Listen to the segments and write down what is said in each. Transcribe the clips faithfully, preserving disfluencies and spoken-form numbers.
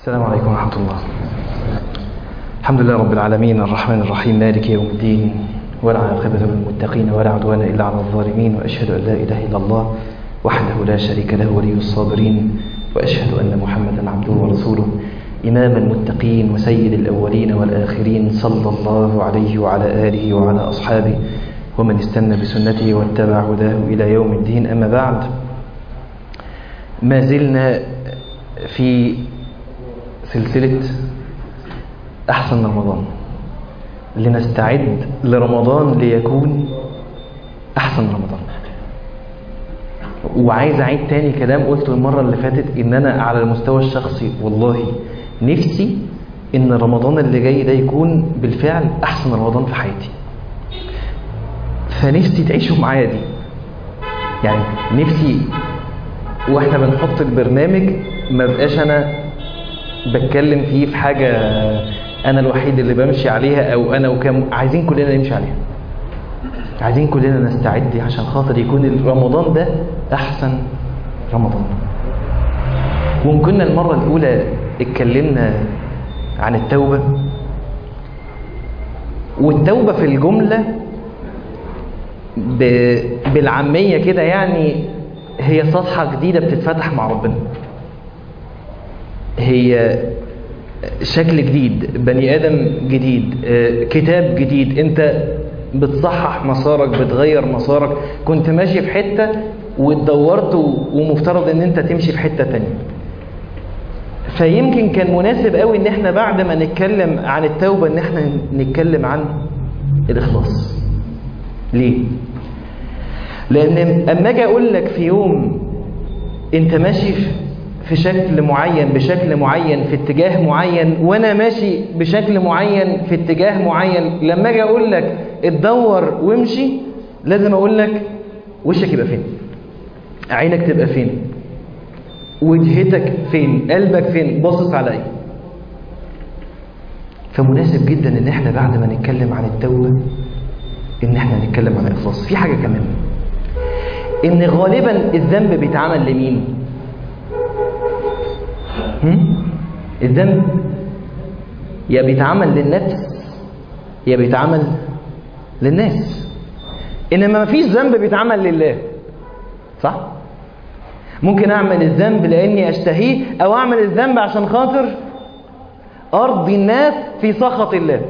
السلام عليكم ورحمة الله. الحمد لله رب العالمين الرحمن الرحيم مالك يوم الدين ولا عاقبة للمتقين ولا عدوان إلا على الظالمين، وأشهد أن لا إله إلا الله وحده لا شريك له ولي الصابرين، وأشهد أن محمدا عبده ورسوله إمام المتقين وسيد الأولين والآخرين، صلى الله عليه وعلى آله وعلى أصحابه ومن استنى بسنته واتبع هداه إلى يوم الدين. أما بعد، ما زلنا في سلسلة أحسن رمضان، لنستعد لرمضان ليكون أحسن رمضان. وعايز أعيد تاني كلام قلته المرة اللي فاتت، إن أنا على المستوى الشخصي والله نفسي إن رمضان اللي جاي ده يكون بالفعل أحسن رمضان في حياتي. فنفسي تعيشوا معايا دي، يعني نفسي وإحنا بنحط البرنامج ما بقاش أنا بتكلم فيه في حاجة أنا الوحيد اللي بمشي عليها، أو أنا وكم. عايزين كلنا نمشي عليها، عايزين كلنا نستعد عشان خاطر يكون رمضان ده أحسن رمضان. وممكن المرة الأولى اتكلمنا عن التوبة، والتوبة في الجملة بالعامية كده يعني هي صفحة جديدة بتتفتح مع ربنا، هي شكل جديد، بني آدم جديد، كتاب جديد، انت بتصحح مسارك، بتغير مسارك. كنت ماشي في حتة واتدورت ومفترض ان انت تمشي في حتة تانية. فيمكن كان مناسب قوي ان احنا بعد ما نتكلم عن التوبة ان احنا نتكلم عن الإخلاص. ليه؟ لأن أما أجي أقول لك في يوم أنت ماشي في شكل معين بشكل معين في اتجاه معين، وأنا ماشي بشكل معين في اتجاه معين، لما أجي أقول لك اتدور وامشي لازم أقول لك وشك يبقى فين، عينك تبقى فين، وجهتك فين، قلبك فين، باصص على ايه. فمناسب جدا ان احنا بعد ما نتكلم عن التوبة ان احنا نتكلم عن الإخلاص. في حاجة كمان، ان غالبا الذنب بيتعمل لمين؟ هم؟ الذنب يا بيتعمل للنفس يا بيتعمل للناس، انما ما فيش ذنب بيتعمل لله، صح؟ ممكن اعمل الذنب لاني اشتهيه، او اعمل الذنب عشان خاطر ارضي الناس في سخط الله،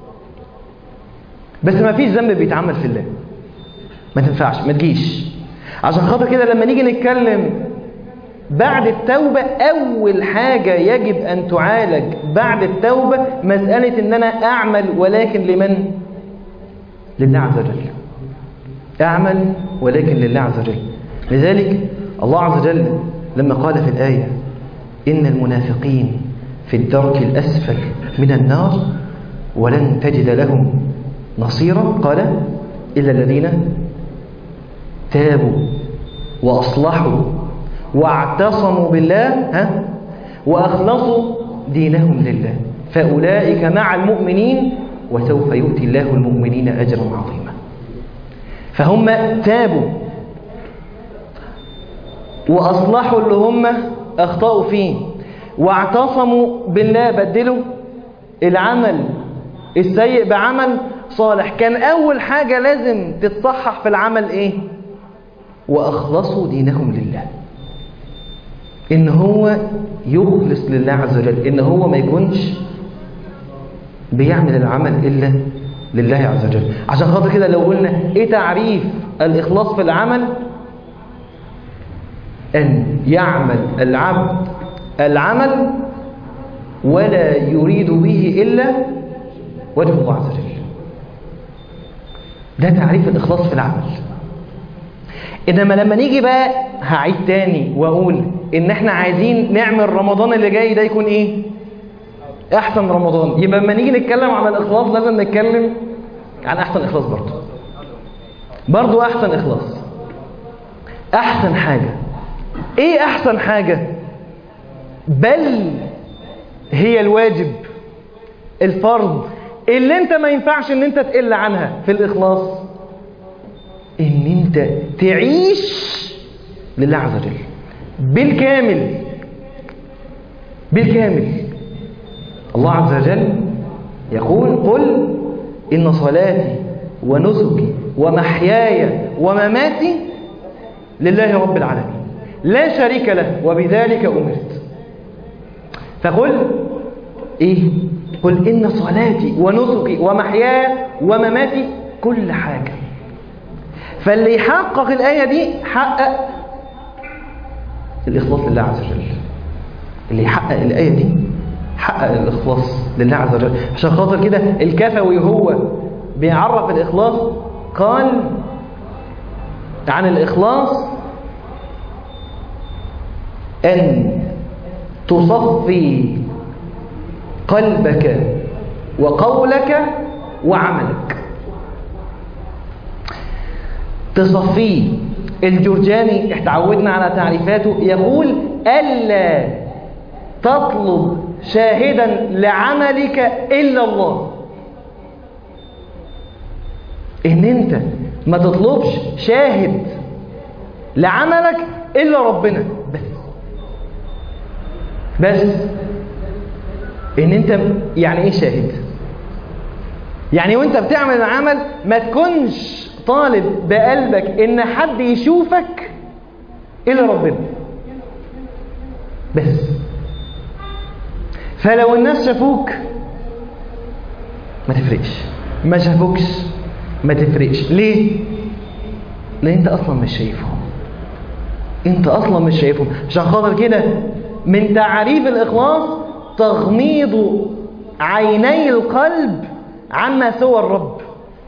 بس ما فيش ذنب بيتعمل في الله. ما تنفعش، ما تجيش. عشان خاطر كده لما نيجي نتكلم بعد التوبة، اول حاجة يجب ان تعالج بعد التوبة مسألة ان انا اعمل، ولكن لمن؟ لله عز وجل. اعمل ولكن لله عز وجل. لذلك الله عز وجل لما قال في الآية إن المنافقين في الدرك الأسفل من النار ولن تجد لهم نصيرا، قال إلا الذين تابوا وأصلحوا واعتصموا بالله ها وأخلصوا دينهم لله فأولئك مع المؤمنين وسوف يؤتي الله المؤمنين أجرا عظيما. فهم تابوا وأصلحوا اللي هم أخطأوا فيه، واعتصموا بالله، بدلوا العمل السيء بعمل صالح. كان أول حاجة لازم تتصحح في العمل إيه؟ وأخلصوا دينهم لله، إن هو يخلص لله عز وجل، إن هو ما يكونش بيعمل العمل إلا لله عز وجل. عشان خاطر كده لو قلنا إيه تعريف الإخلاص في العمل؟ أن يعمل العبد العمل ولا يريد به إلا وجه الله عز وجل. ده تعريف الإخلاص في العمل. إنما لما نيجي بقى، هعيد تاني وأقول إن إحنا عايزين نعمل رمضان اللي جاي ده يكون إيه؟ أحسن رمضان. يبقى لما نيجي نتكلم عن الإخلاص لازم نتكلم عن أحسن إخلاص برضه. برضه أحسن إخلاص، أحسن حاجة. ايه احسن حاجة؟ بل هي الواجب، الفرض اللي انت ما ينفعش ان انت تقل عنها في الاخلاص، ان انت تعيش لله عز وجل بالكامل بالكامل. الله عز وجل يقول قل إن صلاتي ونسكي ومحياي ومماتي لله رب العالمين لا شريك له وبذلك أمرت. فقل إيه؟ قل إن صلاتي ونسكي ومحياي ومماتي كل حاجة. فاللي يحقق الآية دي حقق الإخلاص لله عز وجل. اللي يحقق الآية دي حقق الإخلاص لله عز وجل. عشان خاطر كده الكفوي هو بيعرف الإخلاص قال عن الإخلاص أن تصفي قلبك وقولك وعملك. تصفيه. الجرجاني احتعودنا على تعريفاته يقول ألا تطلب شاهدا لعملك إلا الله. إن أنت ما تطلبش شاهد لعملك إلا ربنا بس. بس إن أنت يعني إيه شاهد؟ يعني وأنت بتعمل العمل ما تكونش طالب بقلبك إن حد يشوفك إلا ربنا بس. فلو الناس شافوك ما تفرقش، ما شافوكش ما تفرقش. ليه؟ لأن أنت أصلا مش شايفهم. أنت أصلا مش شايفهم. عشان خاطر كده من تعريف الإخلاص تغميض عيني القلب عما سوى الرب.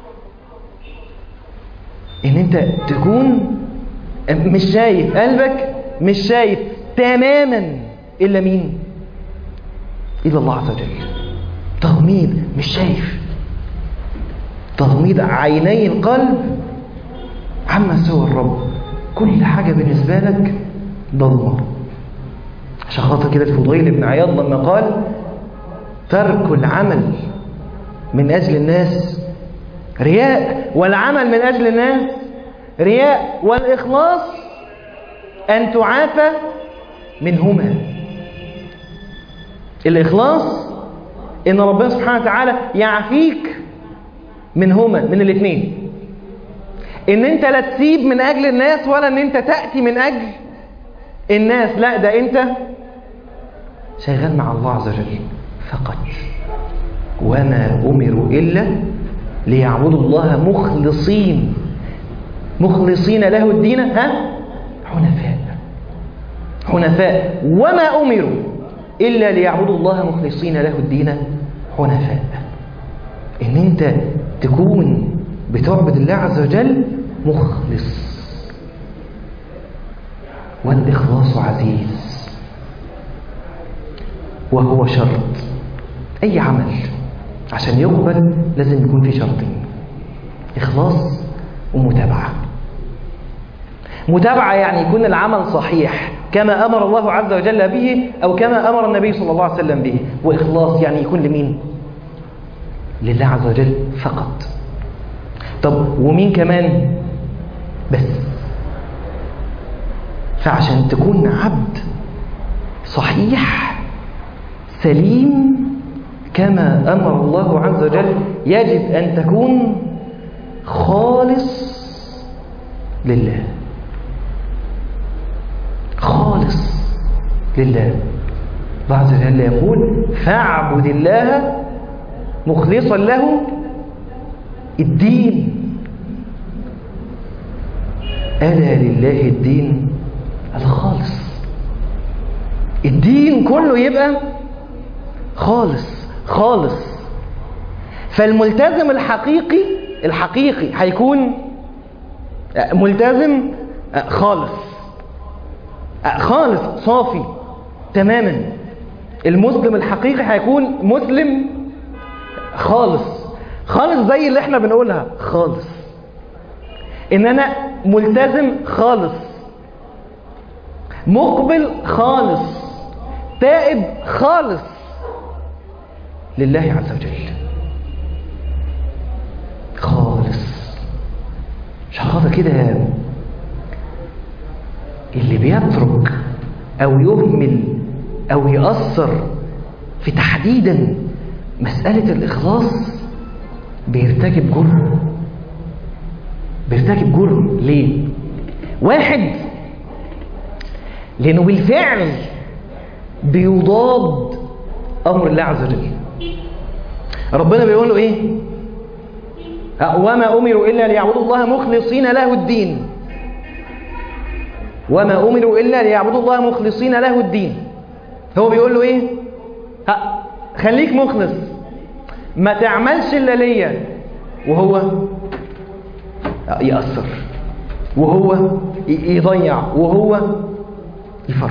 إن أنت تكون مش شايف، قلبك مش شايف تماما إلا مين؟ إلا الله عز وجل. تغميض، مش شايف. تغميض عيني القلب عما سوى الرب. كل حاجة بالنسبة لك ضلمة. عشان خاطر كده الفضيل بن عياض لما قال ترك العمل من أجل الناس رياء، والعمل من أجل الناس رياء، والإخلاص أن تعافى منهما. الإخلاص إن ربنا سبحانه وتعالى يعافيك منهما، من الاثنين. إن أنت لا تسيب من أجل الناس ولا إن أنت تأتي من أجل الناس، لا ده أنت شغال مع الله عز وجل فقط. وما أمروا إلا ليعبدوا الله مخلصين مخلصين له الدين ها حنفاء حنفاء وما أمروا إلا ليعبدوا الله مخلصين له الدين حنفاء. إن أنت تكون بتعبد الله عز وجل مخلص. والإخلاص عزيز وهو شرط. أي عمل عشان يقبل لازم يكون في شرطين: إخلاص ومتابعة. متابعة يعني يكون العمل صحيح كما أمر الله عز وجل به أو كما أمر النبي صلى الله عليه وسلم به. وإخلاص يعني يكون لمين؟ لله عز وجل فقط. طب ومين كمان؟ بس. فعشان تكون عبد صحيح سليم كما أمر الله عز وجل يجب أن تكون خالص لله. خالص لله. الله عز وجل يقول فاعبد الله مخلصا له الدين. ألا لله الدين الخالص. الدين كله يبقى خالص خالص. فالملتزم الحقيقي الحقيقي هيكون ملتزم خالص خالص صافي تماما. المسلم الحقيقي هيكون مسلم خالص خالص زي اللي احنا بنقولها خالص. ان انا ملتزم خالص، مقبل خالص، تائب خالص لله عز وجل خالص. عشان خاطر كده اللي بيترك او يهمل او يأثر في تحديدا مسألة الإخلاص بيرتكب جرم، بيرتكب جرم. ليه؟ واحد، لأنه بالفعل بيضاد أمر الله عز وجل. ربنا بيقول له إيه؟ وما أمروا إلا ليعبدوا الله مخلصين له الدين. وما أمروا إلا ليعبدوا الله مخلصين له الدين. هو بيقول له إيه؟ ها خليك مخلص، ما تعملش إلا ليا، وهو يأثر، وهو يضيع، وهو يفرط.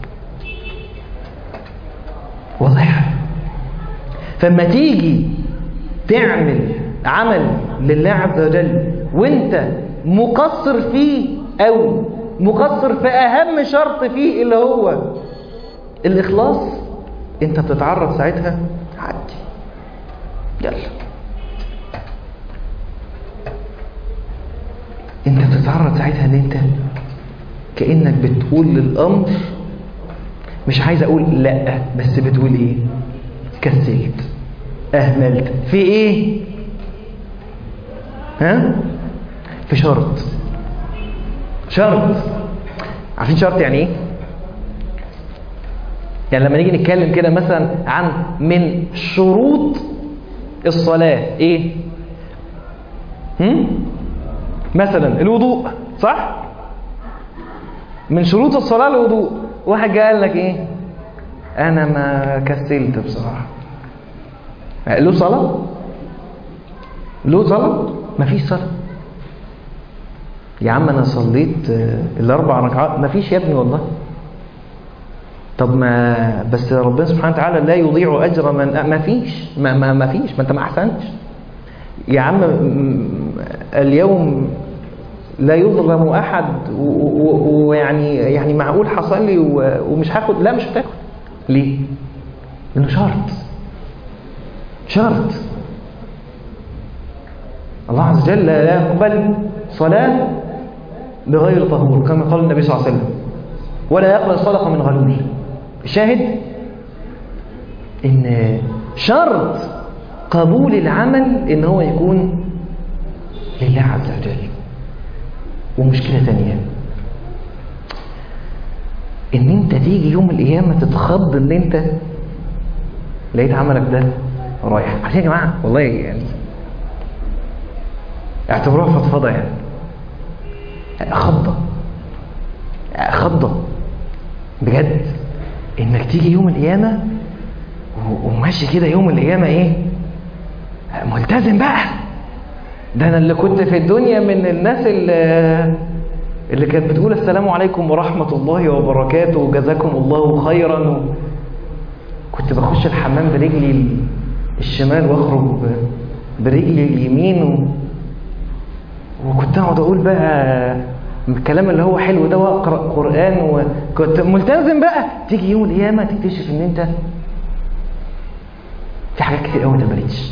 واضح؟ فما تيجي تعمل عمل لله عز وجل وانت مقصر فيه او مقصر في اهم شرط فيه اللي هو الاخلاص، انت بتتعرض ساعتها عدي يلا انت بتتعرض ساعتها ان انت كأنك بتقول للامر، مش عايز اقول لا، بس بتقول ايه؟ كسلت، اهملت في ايه؟ ها؟ في شرط. شرط، عارفين شرط يعني ايه؟ يعني لما نيجي نتكلم كده مثلا عن من شروط الصلاة ايه؟ هم؟ مثلا الوضوء، صح؟ من شروط الصلاة الوضوء. واحد جاء قال لك ايه؟ انا ما كسلت بصراحة. له صلاة؟ له صلاة؟ ما فيش صلاة. يا عم انا صليت الاربع ركعات. ما فيش يا ابني والله. طب ما بس ربنا سبحانه وتعالى لا يضيع اجر من ما فيش ما, ما, ما فيش ما انت ما احسنتش يا عم. اليوم لا يظلم احد، ويعني يعني معقول حصل لي ومش هاخد؟ لا مش هتاخد. ليه؟ لانه شرط. شرط. الله عز وجل لا يقبل صلاة بغير طهور كما قال النبي صلى الله عليه وسلم، ولا يقبل صدقة من غلول. الشاهد ان شرط قبول العمل ان هو يكون لله عز وجل. ومشكلة ثانية ان انت تيجي يوم القيامة تتخض ان انت لقيت عملك ده رايح. عشان يا جماعة والله يعني اعتبروها فضفضة، يعني خضة خضة بجد انك تيجي يوم القيامة وماشي كده يوم القيامة ايه؟ ملتزم بقى. ده انا اللي كنت في الدنيا من الناس اللي, اللي كانت بتقول السلام عليكم ورحمة الله وبركاته وجزاكم الله خيرا، و... كنت بخش الحمام برجلي الشمال واخرج برجلي اليمين، و... وكنت اقعد اقول بقى الكلام اللي هو حلو ده واقرا قران وكنت ملتزم بقى. تيجي يوم القيامه تكتشف ان انت في حاجات كتير قوي ما تمرتش،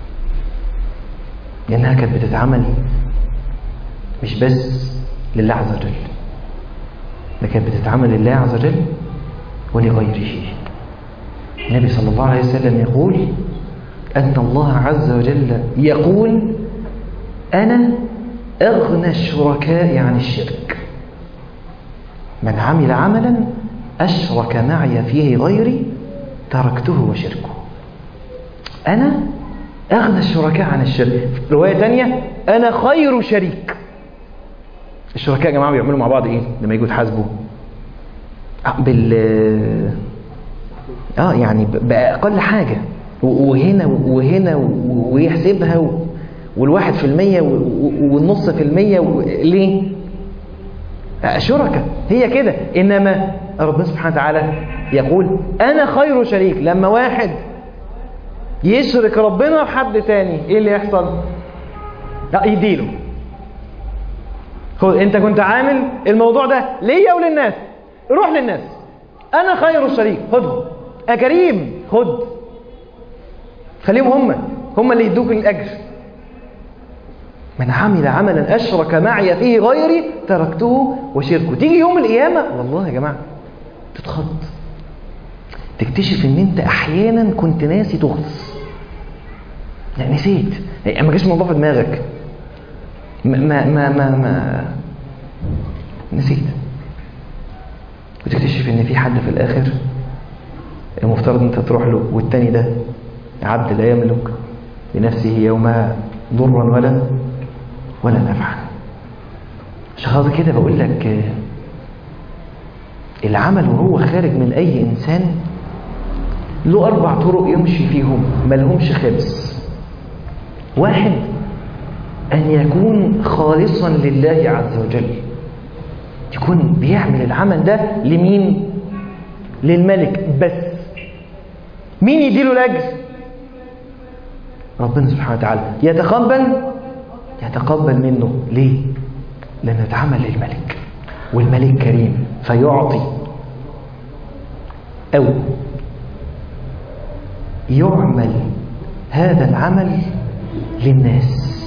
لانها كانت بتتعمل مش بس لله عز وجل، ده كانت بتتعمل لله عز وجل ولغيره. النبي صلى الله عليه وسلم يقول ان الله عز وجل يقول انا أغنى الشركاء عن الشرك، من عمل عملا أشرك معي فيه غيري تركته وشركه. أنا أغنى الشركاء عن الشرك. في رواية ثانية أنا خير شريك. الشركاء يا جماعة بيعملوا مع بعض إيه لما يجوا يتحاسبوا؟ بال آه يعني بأقل حاجة، وهنا وهنا ويحسبها، والواحد في المية والنص في المية. ليه؟ شركة هي كده. إنما ربنا سبحانه وتعالى يقول أنا خير شريك. لما واحد يشرك ربنا بحد تاني إيه اللي يحصل؟ لا يديله. خد أنت كنت عامل الموضوع ده ليا وللناس، روح للناس. أنا خير شريك، خدهم يا كريم، خد خليهم هم هم اللي يدوك الأجر. من عمل عملا أشرك معي فيه غيري تركته وشركه. تيجي يوم القيامة والله يا جماعة تتخض، تكتشف ان انت احيانا كنت ناسي تخلص. لا نسيت، ما جاش الموضوع في دماغك، ما ما ما ما, ما. نسيت. وتكتشف ان في حد في الاخر المفترض انت تروح له، والتاني ده عبد لا يملك لنفسه يومها ضرا ولا ولا نفعا. عشان خاطر كده بقول لك العمل وهو خارج من اي انسان له اربع طرق يمشي فيهم ما لهمش خبز. واحد، ان يكون خالصا لله عز وجل، يكون بيعمل العمل ده لمين؟ للملك بس. مين يديله الاجر؟ ربنا سبحانه وتعالى. يتقبل يتقبل منه ليه؟ لأنه اتعمل للملك، والملك كريم فيعطي. أو يعمل هذا العمل للناس،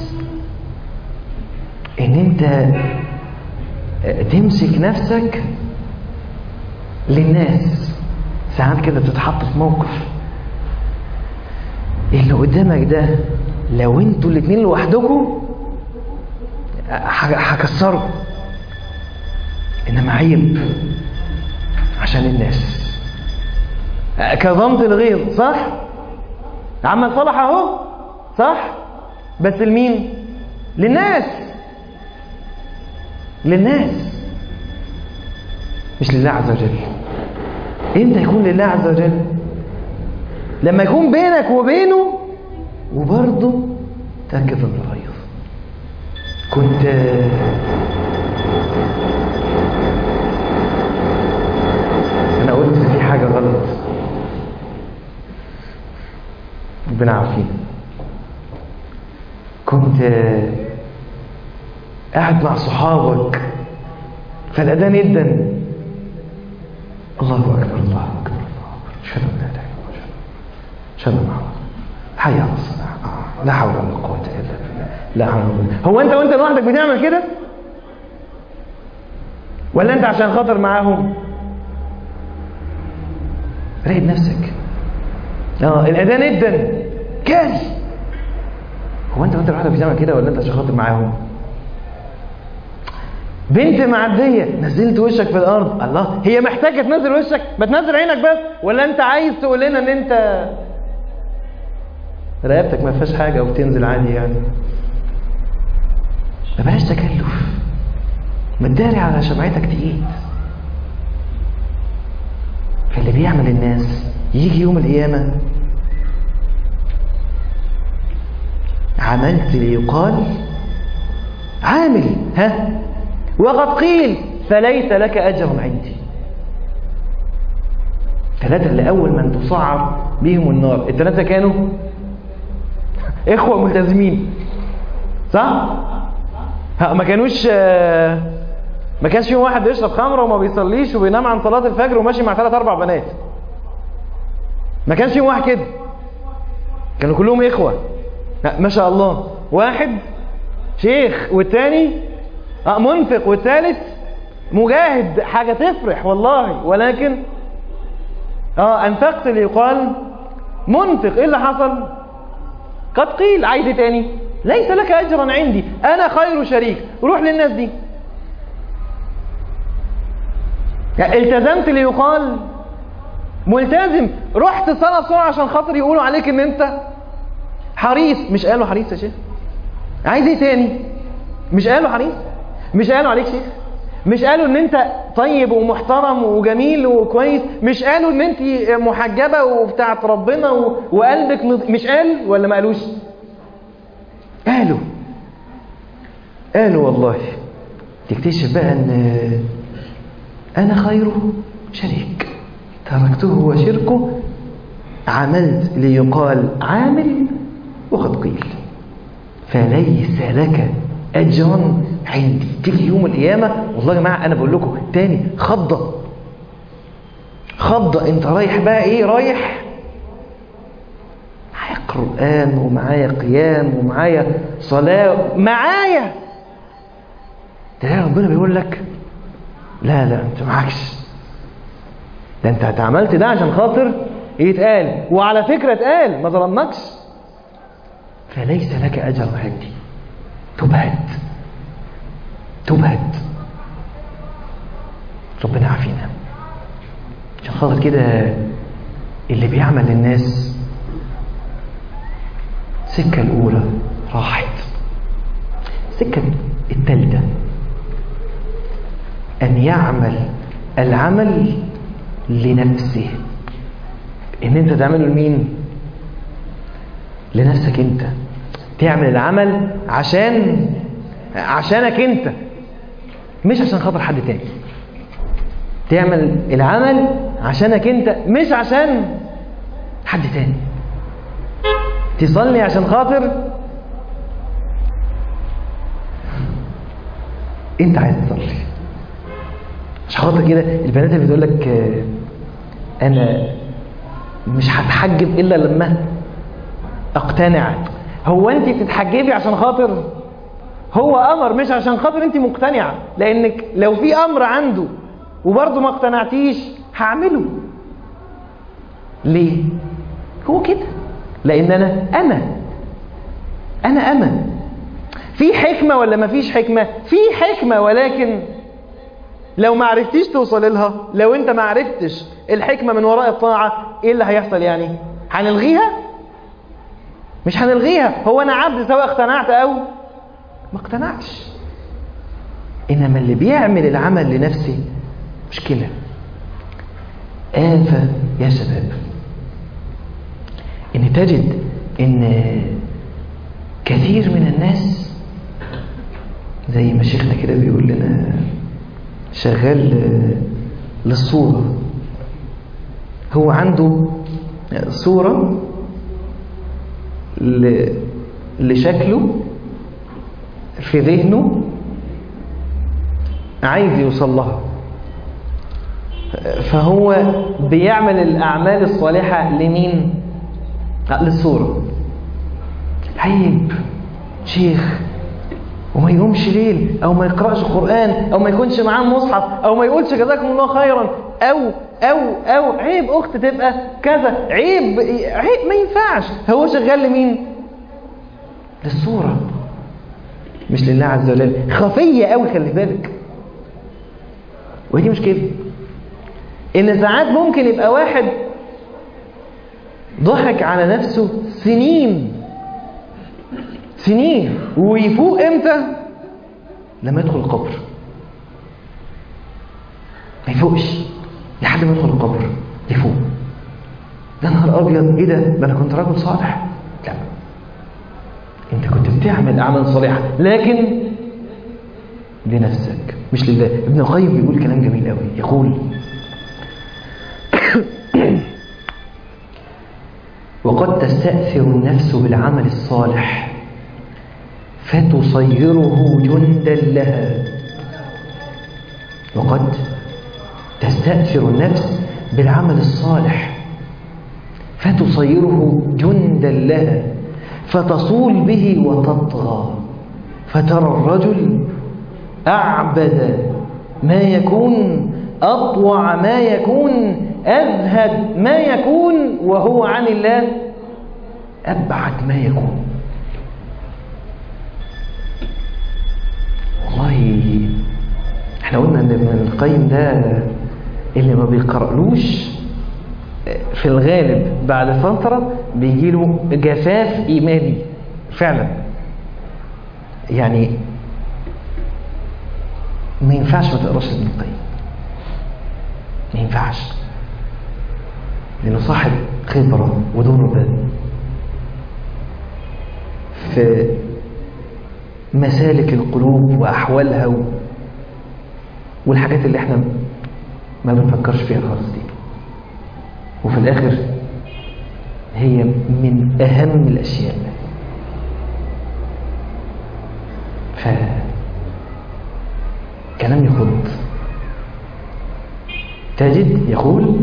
إن أنت تمسك نفسك للناس. ساعات كده بتتحط في موقف اللي قدامك ده لو انتوا الاتنين لوحدكم هكسره، انما عيب عشان الناس. كظمت الغيظ، صح؟ عمل صالح اهو، صح؟ بس لمين؟ للناس. للناس مش لله عز وجل. امتى يكون لله عز وجل؟ لما يكون بينك وبينه وبرضه تكظم الغيظ. كنت انا قلت في حاجه غلط، ربنا عارفين. كنت قاعد مع صحابك فالاذان يدن، الله اكبر الله اكبر الله اكبر، اشهد ان لا اله الا الله، اشهد ان محمد، حي على الصلاه، آه. لا حول ولا قوه الا بالله، لا حول ولا قوه. هو انت وانت لوحدك بتعمل كده؟ ولا انت عشان خاطر معاهم؟ راقب نفسك. اه الاذان ادن كال، هو انت وانت لوحدك بتعمل كده ولا انت عشان خاطر معاهم؟ بنت معديه نزلت وشك في الارض، الله، هي محتاجه تنزل وشك؟ ما تنزل عينك بس. ولا انت عايز تقول لنا ان انت رقبتك ما فيهاش حاجه وبتنزل عادي يعني؟ ما بلاش تكلف، ما تداري على شمعتك تقيل. فاللي بيعمل الناس يجي يوم القيامه عملت ليقال عامل، ها، وقد قيل فليس لك أجر عندي. ثلاثة اللي أول من تصعر بهم النار، الثلاثة كانوا إخوة ملتزمين، صح؟ ما كانوش ما كانش فيهم واحد بيشرب خمرة وما بيصليش وبينام عن صلاة الفجر وماشي مع ثلاث أربع بنات. ما كانش فيهم واحد كده، كانوا كلهم إخوة ما شاء الله. واحد شيخ والتاني اه منفق والثالث مجاهد، حاجة تفرح والله. ولكن اه انفقت ليقال منفق، ايه اللي حصل؟ قد قيل، عايز ايه تاني؟ ليس لك اجرا عندي، انا خير شريك. روح للناس دي. يعني التزمت ليقال ملتزم، رحت صلاة بسرعة عشان خاطر يقولوا عليك ان انت حريص. مش قالوا حريص يا شيخ؟ عايز ايه تاني؟ مش قالوا حريص؟ مش قالوا عليك شيخ؟ مش قالوا ان انت طيب ومحترم وجميل وكويس؟ مش قالوا ان انت محجبة وبتاعت ربنا وقلبك نض... مش قال ولا ما قالوش؟ قالوا قالوا والله. تكتشف بقى ان انا خيره شريك، تركته وشركه، عملت ليقال عامل وقد قيل فليس لك أجرا عندي. تيجي يوم القيامة، والله يا جماعة أنا بقول لكم تاني، خضة خضة. أنت رايح بقى إيه؟ رايح معايا قرآن ومعايا قيام ومعايا صلاة معايا، تلاقي ربنا بيقول لك لا لا أنت معاكش، ده أنت اتعملت ده عشان خاطر يتقال. وعلى فكرة اتقال، ما ظلمناكش. فليس لك أجر عندي. تبهت تبهت ربنا عافينا. عشان خاطر كده اللي بيعمل للناس السكة الأولى راحت. السكة الثالثة أن يعمل العمل لنفسه. إن أنت تعمله لمين؟ لنفسك أنت. تعمل العمل عشان عشانك أنت، مش عشان خاطر حد تاني. تعمل العمل عشانك أنت، مش عشان حد تاني. تصلي عشان خاطر أنت عايز تصلي. عشان خاطر كده البنات اللي بتقول لك أنا مش هتحجب إلا لما أقتنع. هو أنت بتتحجبي عشان خاطر هو أمر، مش عشان خاطر أنت مقتنعة. لأنك لو في أمر عنده وبرضه ما اقتنعتيش هعمله. ليه؟ هو كده. لأن أنا أنا أنا أنا في حكمة ولا ما فيش حكمة؟ في حكمة، ولكن لو ما عرفتيش توصل لها، لو أنت ما عرفتش الحكمة من وراء الطاعة، إيه اللي هيحصل يعني؟ هنلغيها؟ مش هنلغيها. هو أنا عبد سواء اقتنعت أو ما اقتنعش. إنما اللي بيعمل العمل لنفسه مشكلة، آفة يا شباب. إن تجد إن كثير من الناس زي ما شيخنا كده بيقول لنا شغال للصورة. هو عنده صورة لشكله في ذهنه عايز يوصل لها، فهو بيعمل الأعمال الصالحة لمين؟ للصورة. عيب شيخ وما يقومش ليل، أو ما يقرأش قرآن، أو ما يكونش معاه مصحف، أو ما يقولش جزاكم الله خيرا، أو أو أو عيب أخت تبقى كذا، عيب عيب ما ينفعش. هو شغال لمين؟ للصورة مش لله عز وجل. خفية قوي، خلي بالك. ودي مشكلة. إن ساعات ممكن يبقى واحد ضحك على نفسه سنين سنين ويفوق امتى؟ لما يدخل القبر. ما يفوقش لحد ما يدخل القبر يفوق. ده نهار ابيض، ايه ده؟ ده انا كنت راجل صالح. لا، انت كنت بتعمل اعمال صالحه لكن لنفسك مش لله. ابن القيم بيقول كلام جميل قوي، يقول وقد تستأثر النفس بالعمل الصالح فتصيره جندا لها. وقد تستأثر النفس بالعمل الصالح فتصيره جندا لها فتصول به وتطغى، فترى الرجل أعبد ما يكون، أطوع ما يكون، أزهد ما يكون، وهو عن الله أبعد ما يكون. والله احنا قلنا ان ابن القيم ده اللي ما بيقرألوش في الغالب بعد فترة بيجيله جفاف إيماني فعلا. يعني ما ينفعش ما تقراش ابن القيم، ما ينفعش، لأنه صاحب خبرة ودربة في مسالك القلوب وأحوالها و... والحاجات اللي احنا ما بنفكرش فيها خالص دي. وفي الآخر هي من أهم الأشياء. ف كلام يخض. تجد يقول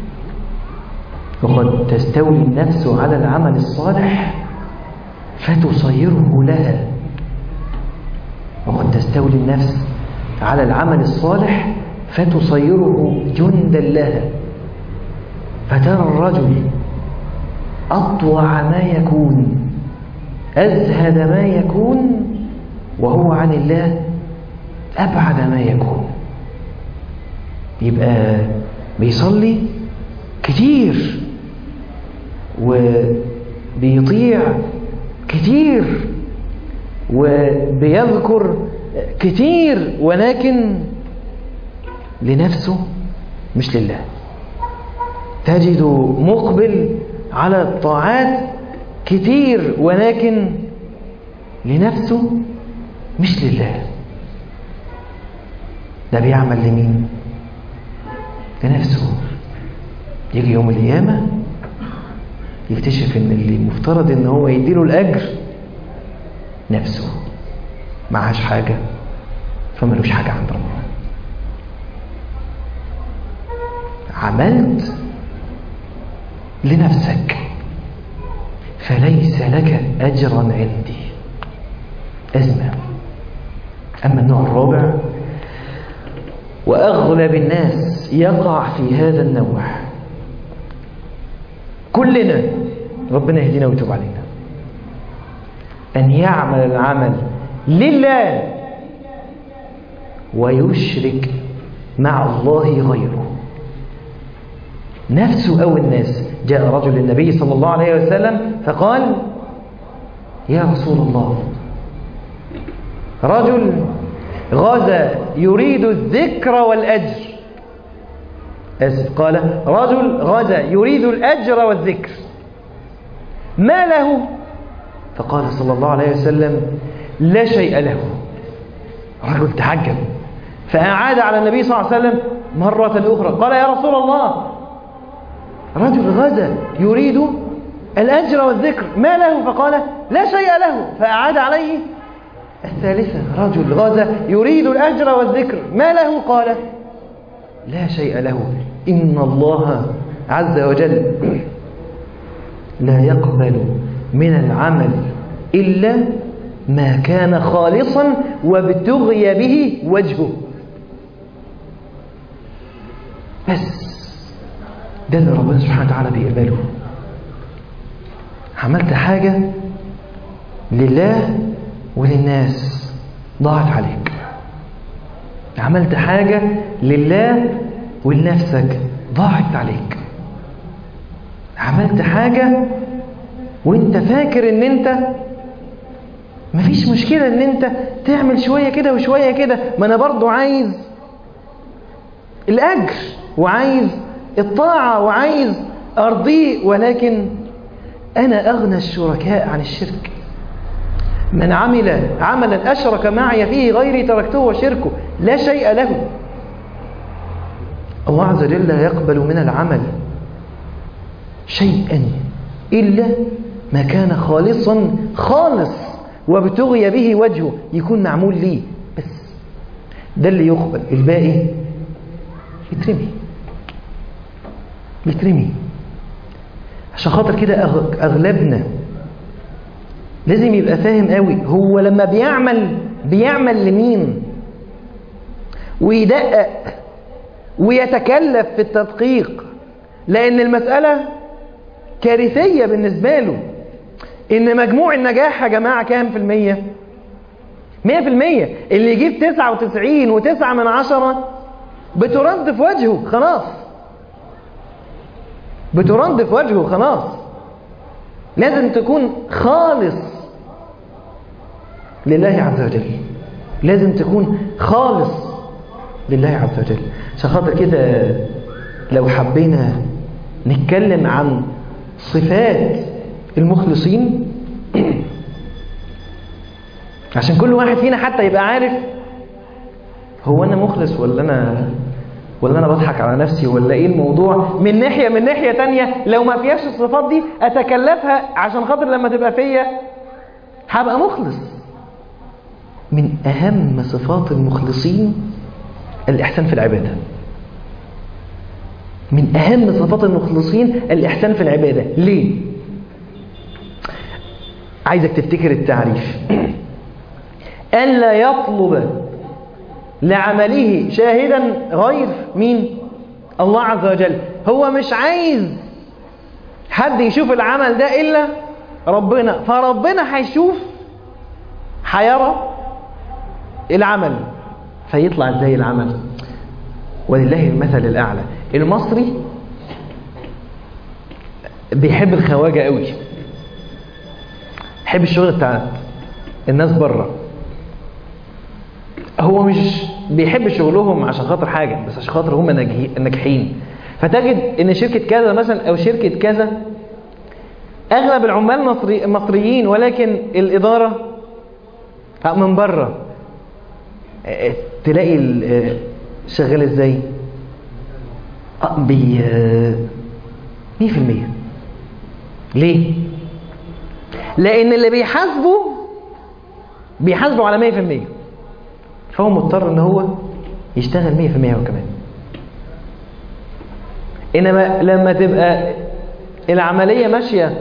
وقد تستولي النفس على العمل الصالح فتصيره لها. وقد تستولي النفس على العمل الصالح فتصيره جندا لها، فترى الرجل أطوع ما يكون، أزهد ما يكون وهو عن الله أبعد ما يكون. يبقى بيصلي كتير وبيطيع كتير وبيذكر كتير، ولكن لنفسه مش لله. تجد مقبل على الطاعات كتير ولكن لنفسه مش لله. ده بيعمل لمين؟ لنفسه. يجي يوم القيامة يكتشف ان اللي مفترض ان هو يديله الاجر نفسه، معهاش حاجة فملوش حاجة عند ربنا. عملت لنفسك فليس لك أجرا عندي. أزمة. أما النوع الرابع، وأغلب الناس يقع في هذا النوع، كلنا ربنا يهدينا ويتوب علينا، أن يعمل العمل لله ويشرك مع الله غيره، نفسه أو الناس. جاء رجل للنبي صلى الله عليه وسلم فقال: يا رسول الله، رجل غزا يريد الذكر والأجر. أسف، قال: رجل غزا يريد الأجر والذكر، ما له؟ فقال صلى الله عليه وسلم: لا شيء له. رجل تعجب فأعاد على النبي صلى الله عليه وسلم مرة أخرى، قال: يا رسول الله، رجل غزا يريد الأجر والذكر، ما له؟ فقال: لا شيء له. فأعاد عليه الثالثة: رجل غزا يريد الأجر والذكر، ما له؟ قال: لا شيء له. إن الله عز وجل لا يقبل من العمل إلا ما كان خالصا وابتغي به وجهه. بس ده اللي ربنا سبحانه وتعالى بيقبله. عملت حاجة لله وللناس ضاعت عليك. عملت حاجة لله ولنفسك ضاعت عليك. عملت حاجة وانت فاكر ان انت مفيش مشكلة ان انت تعمل شوية كده وشوية كده، ما انا برضو عايز الاجر وعايز الطاعة وعايز ارضيه، ولكن انا اغنى الشركاء عن الشرك. من عمل عملا اشرك معي فيه غيري تركته وشركه، لا شيء له. الله عز وجل لا يقبل من العمل شيئا إلا ما كان خالصا خالص وابتغي به وجهه، يكون معمول ليه بس، ده اللي يقبل. الباقي يترمي يترمي. عشان خاطر كده أغلبنا لازم يبقى فاهم قوي هو لما بيعمل بيعمل لمين، ويدقق ويتكلف في التدقيق، لأن المسألة كارثية بالنسبة له. إن مجموع النجاح يا جماعة كام في المية؟ مية في المية. اللي يجيب تسعة وتسعين وتسعة من عشرة بترد في وجهه خلاص، بترد في وجهه خلاص. لازم تكون خالص لله عز وجل، لازم تكون خالص لله عز وجل. عشان خاطر كده لو حبينا نتكلم عن صفات المخلصين عشان كل واحد فينا حتى يبقى عارف هو أنا مخلص ولا أنا ولا أنا بضحك على نفسي ولا إيه الموضوع، من ناحية من ناحية تانية لو ما فيهاش الصفات دي أتكلفها عشان خاطر لما تبقى فيا هبقى مخلص. من أهم صفات المخلصين الإحسان في العبادة. من أهم صفات المخلصين الإحسان في العبادة. ليه؟ عايزك تفتكر التعريف. ألا يطلب لعمله شاهدا غير مين؟ الله عز وجل. هو مش عايز حد يشوف العمل ده إلا ربنا، فربنا هيشوف هيرى العمل، فيطلع ازاي العمل. ولله المثل الأعلى. المصري بيحب الخواجة قوي، يحب الشغل بتاع الناس بره. هو مش بيحب شغلهم عشان خاطر حاجة، بس عشان خاطر هم ناجحين. فتجد ان شركة كذا مثلا او شركة كذا اغلب العمال مصري مصريين، ولكن الادارة من بره. تلاقي شغال ازاي؟ بي مية في المية. ليه؟ لان اللي بيحاسبه بيحاسبه على مية في المية، فهو مضطر ان هو يشتغل مية في المية هو كمان. انما لما تبقى العملية ماشية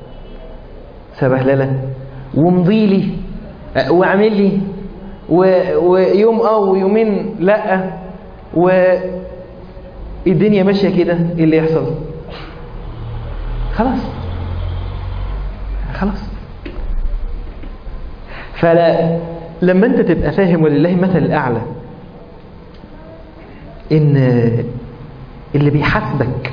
سبهللة ومضيلي واعمل لي ويوم اه ويومين لا، والدنيا ماشية كده، ايه اللي يحصل؟ خلاص خلاص. فلا لما انت تبقى فاهم ولله مثل الأعلى ان اللي بيحاسبك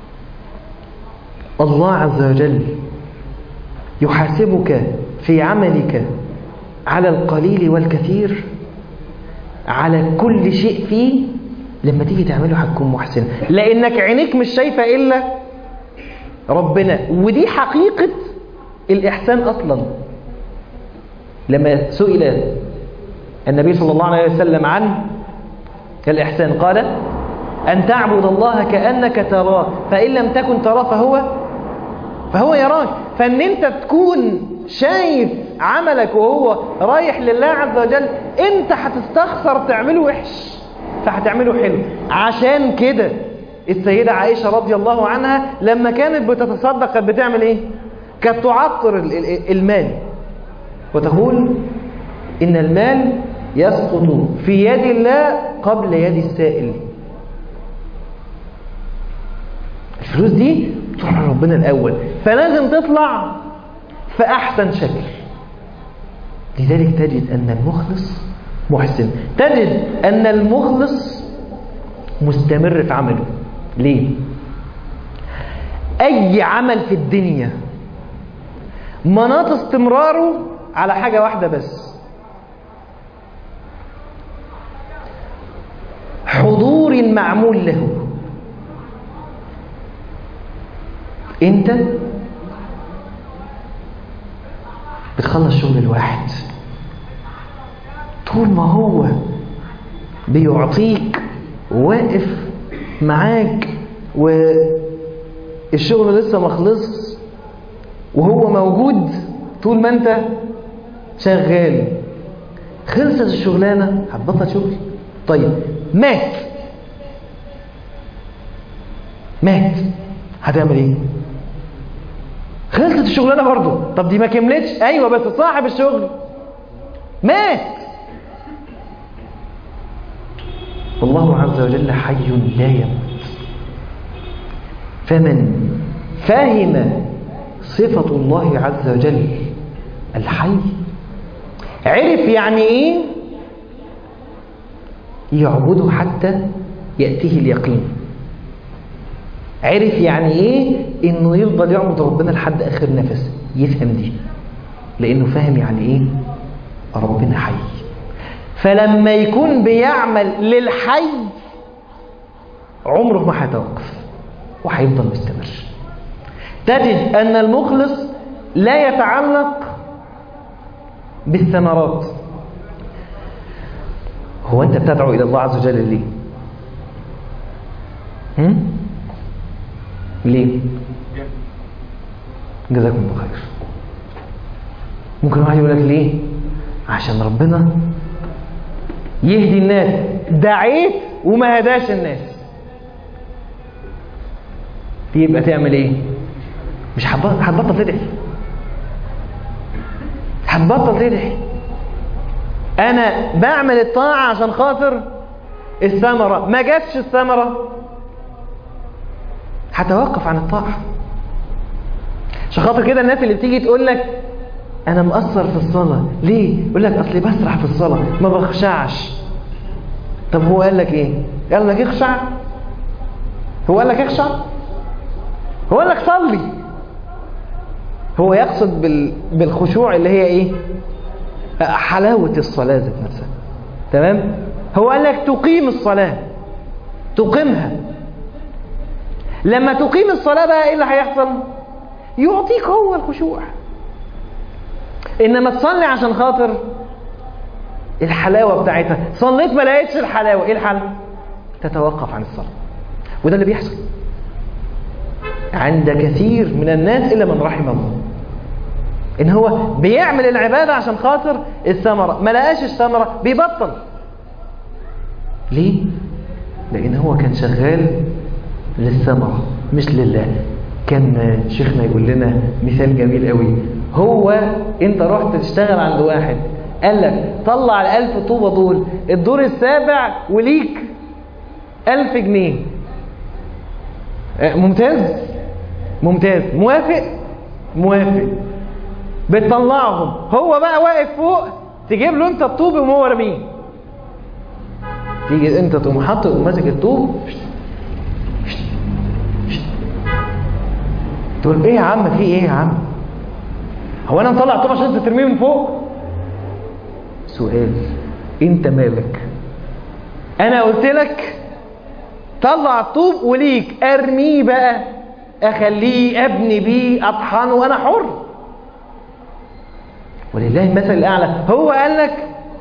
الله عز وجل، يحاسبك في عملك على القليل والكثير، على كل شيء فيه. لما تيجي تعمله هتكون محسن، لانك عينيك مش شايفة الا ربنا. ودي حقيقة الإحسان أصلا. لما سئل النبي صلى الله عليه وسلم عن الإحسان قال: أن تعبد الله كأنك تراه فإن لم تكن تراه فهو فهو يراك. فإن أنت تكون شايف عملك وهو رايح لله عز وجل، أنت هتستخسر تعمله وحش فهتعمله حلو. عشان كده السيدة عائشة رضي الله عنها لما كانت بتتصدق كانت بتعمل إيه؟ كانت تعطر المال وتقول: إن المال يسقط في يد الله قبل يد السائل. الفلوس دي تروح لربنا الأول، فلازم تطلع في أحسن شكل. لذلك تجد أن المخلص محسن، تجد أن المخلص مستمر في عمله. ليه؟ أي عمل في الدنيا مناط استمراره على حاجة واحدة بس: حضور المعمول له. انت بتخلص شغل الواحد، طول ما هو بيعطيك واقف معاك والشغل لسه ما خلص وهو موجود، طول ما انت شغال. خلصت الشغلانة هتبطل شغل. طيب مات مات هتعمل ايه؟ خلصت الشغلانة برضو. طب دي ما كملتش. ايوه بس صاحب الشغل مات. والله عز وجل حي لا يموت. فمن فهم صفة الله عز وجل الحي عرف يعني ايه يعبده حتى يأتيه اليقين. عرف يعني ايه انه يفضل يعبد ربنا لحد اخر نفس. يفهم دي لانه فاهم يعني ايه ربنا حي. فلما يكون بيعمل للحي عمره ما هيتوقف وهيفضل مستمر. تجد ان المخلص لا يتعلق بالثمرات. هو انت بتدعو الى الله عز وجل ليه؟ هم؟ ليه؟ جزاكم الله خير. ممكن واحد يقول لك ليه؟ عشان ربنا يهدي الناس. دعيت وما هداش الناس، يبقى تعمل ايه؟ مش هتبطل تدعي، هتبطل تدعي. انا بعمل الطاعة عشان خاطر الثمرة، ما جاتش الثمرة هتوقف عن الطاعة. عشان خاطر كده الناس اللي بتيجي تقول لك انا مقصر في الصلاه ليه، يقول لك اصلي بسرح في الصلاه ما بخشعش. طب هو قال لك ايه؟ قال لك اخشع؟ هو قال لك اخشع؟ هو قال لك صلي؟ هو يقصد بال... بالخشوع اللي هي ايه؟ حلاوه الصلاه ذات نفسها. تمام؟ هو قال لك تقيم الصلاه، تقيمها. لما تقيم الصلاه بقى ايه اللي هيحصل؟ يعطيك هو الخشوع. انما تصلي عشان خاطر الحلاوه بتاعتها، صليت ما لقيتش الحلاوه، ايه الحل؟ تتوقف عن الصلاه. وده اللي بيحصل عند كثير من الناس الا من رحم الله، ان هو بيعمل العباده عشان خاطر الثمره، ما لقاش الثمره بيبطل. ليه؟ لان هو كان شغال للثمره مش لله. كان شيخنا يقول لنا مثال جميل قوي. هو انت رحت تشتغل عند واحد قال لك طلع الالف طوبه دول الدور السابع وليك الف جنيه، ممتاز ممتاز، موافق موافق، بتطلعهم. هو بقى واقف فوق، تجيب له انت الطوب وهو رميه، تيجي انت تقوم حاطط وماسك الطوب، تقول ايه يا عم في ايه يا عم؟ هو انا مطلع الطوب عشان ترميه من فوق؟ سؤال، انت مالك؟ انا قلت لك طلع الطوب وليك، ارميه بقى، اخليه ابني بيه، اطحنه وانا حر. ولله المثل الاعلى. هو قال لك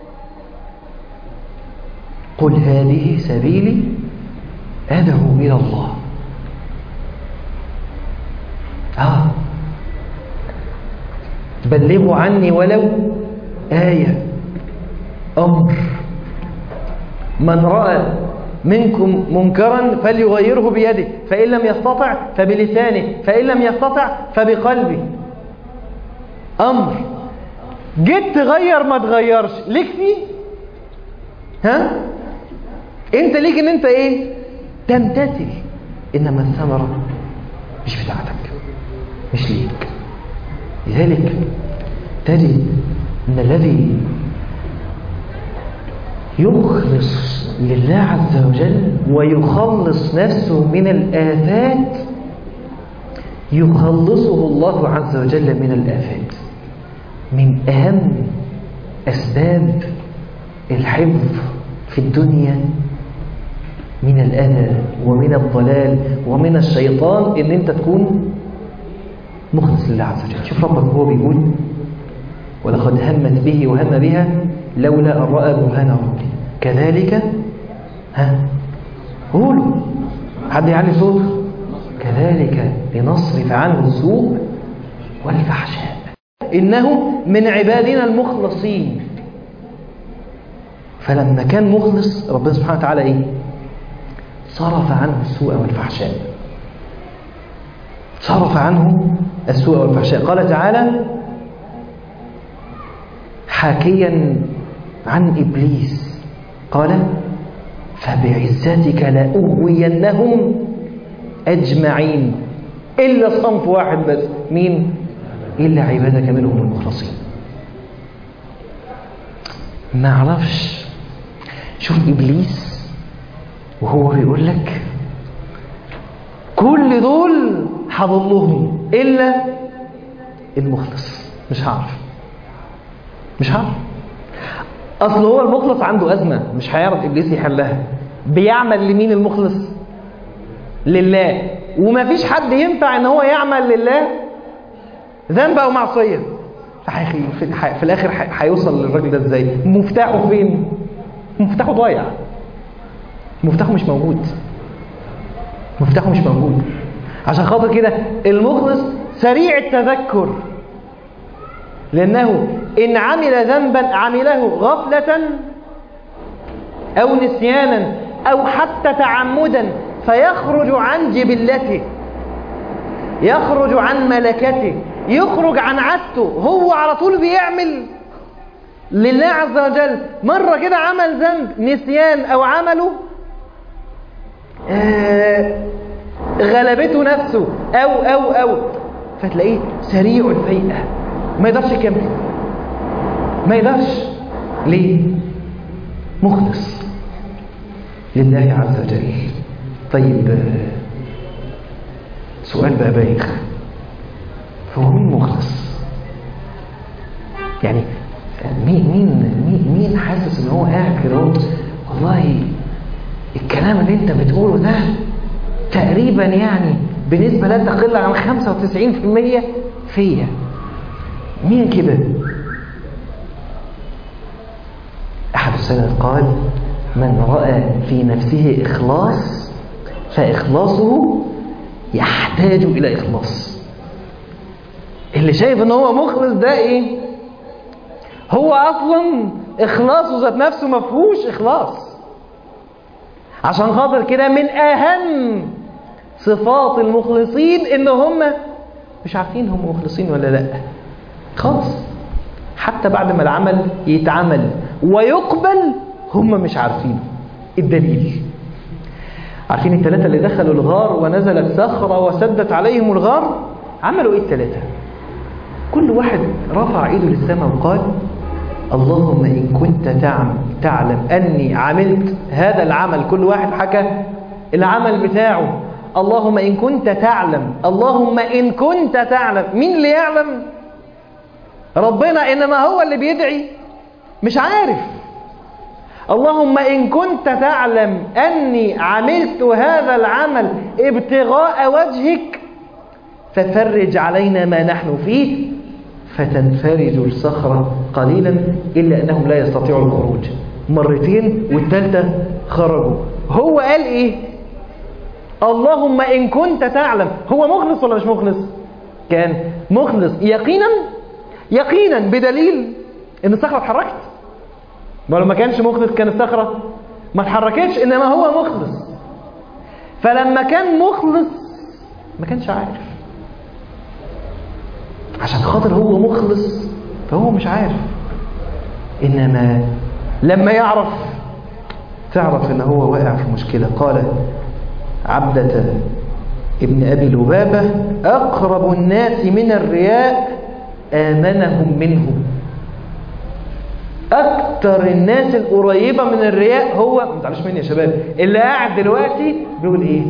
قل هذه سبيلي ادعو الى الله. اه بلغوا عني ولو آية. أمر. من رأى منكم منكرا فليغيره بيده، فإن لم يستطع فبلسانه، فإن لم يستطع فبقلبه. أمر. جيت تغير ما تغيرش، ليك فيه؟ ها؟ انت ليك ان انت ايه؟ تمتثل. انما الثمرة مش بتاعتك، مش ليك. لذلك تجد ان الذي يخلص لله عز وجل ويخلص نفسه من الآفات يخلصه الله عز وجل من الآفات. من أهم أسباب الحفظ في الدنيا من الأذى ومن الضلال ومن الشيطان إن أنت تكون مخلص لله عز وجل. شوف ربك هو بيقول ولقد همت به وهم بها لولا أن رأى برهان ربه كذلك. ها قولوا، حد يعلي صوته. كذلك لنصرف عنه السوء والفحشاء إنه من عبادنا المخلصين. فلما كان مخلص ربنا سبحانه وتعالى إيه؟ صرف عنه السوء والفحشاء. صرف عنه السوء والفحشاء. قال تعالى حاكيا عن إبليس قال فبعزتك لأغوينهم أجمعين إلا صنف واحد بس. مين؟ إلا عبادك منهم المخلصين. ما عرفش. شوف إبليس وهو بيقول لك كل دول هضلهم إلا المخلص. مش هعرف مش هعرف أصل هو المخلص عنده أزمة مش هيعرف إبليس يحلها. بيعمل لمين المخلص؟ لله. وما فيش حد ينفع إن هو يعمل لله ذنب أو معصية. في الآخر هيوصل للراجل ده إزاي؟ مفتاحه فين؟ مفتاحه ضايع، مفتاحه مش موجود، مفتاحه مش موجود. عشان خاطر كده المخلص سريع التذكر، لأنه إن عمل ذنبا عمله غفلة أو نسيانا أو حتى تعمدا فيخرج عن جبلته، يخرج عن ملكته، يخرج عن عادته. هو على طول بيعمل لله عز وجل. مرة كده عمل ذنب نسيان أو عمله آه غلبته نفسه أو أو أو فتلاقيه سريع الفيئة، ما يقدرش يكمل، ما يقدرش. ليه؟ مخلص لله عز وجل. طيب سؤال بقى بايخ، فهو مين مخلص؟ يعني مين مين مين حاسس ان هو قاعد كده والله الكلام اللي انت بتقوله ده تقريبا يعني بنسبة لا تقل عن خمسة وتسعين بالمية فيا؟ مين كده؟ أحد السلف قال: من رأى في نفسه إخلاص فإخلاصه يحتاج إلى إخلاص. اللي شايف ان هو مخلص ده ايه؟ هو اصلا اخلاصه ذات نفسه ما فيهوش اخلاص. عشان خاطر كده من اهم صفات المخلصين ان هم مش عارفين هم مخلصين ولا لا خالص. حتى بعد ما العمل يتعمل ويقبل هم مش عارفين. الدليل، عارفين الثلاثة اللي دخلوا الغار ونزلت صخرة وسدت عليهم الغار؟ عملوا ايه الثلاثة؟ كل واحد رفع ايده للسماء وقال: اللهم إن كنت تعلم أني عملت هذا العمل. كل واحد حكى العمل بتاعه. اللهم إن كنت تعلم، اللهم إن كنت تعلم. مين اللي يعلم؟ ربنا، إنما هو اللي بيدعي مش عارف. اللهم إن كنت تعلم أني عملت هذا العمل ابتغاء وجهك ففرج علينا ما نحن فيه، فتنفرج الصخرة قليلا إلا أنهم لا يستطيعوا الخروج. مرتين والثالثة خرجوا. هو قال إيه؟ اللهم إن كنت تعلم. هو مخلص ولا مش مخلص؟ كان مخلص يقينا، يقينا بدليل إن الصخرة اتحركت. ولو ما كانش مخلص كان الصخرة ما اتحركتش، إنما هو مخلص. فلما كان مخلص ما كانش عارف، عشان خاطر هو مخلص فهو مش عارف. إنما لما يعرف تعرف إن هو واقع في مشكلة. قال عبدة ابن أبي لبابة: أقرب الناس من الرياء آمنهم منه. أكتر الناس القريبة من الرياء هو، ما تعرفش مني يا شباب، اللي قاعد دلوقتي بيقول إيه؟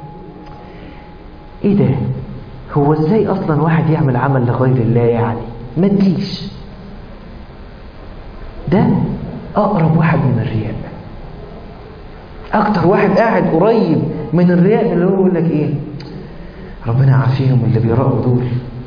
إيه ده؟ هو إزاي أصلا واحد يعمل عمل لغير الله؟ يعني ما تجيش. ده أقرب واحد من الرياء. أكتر واحد قاعد قريب من الرياء اللي هو يقول لك إيه؟ ربنا عافيهم اللي بيراقوا دول.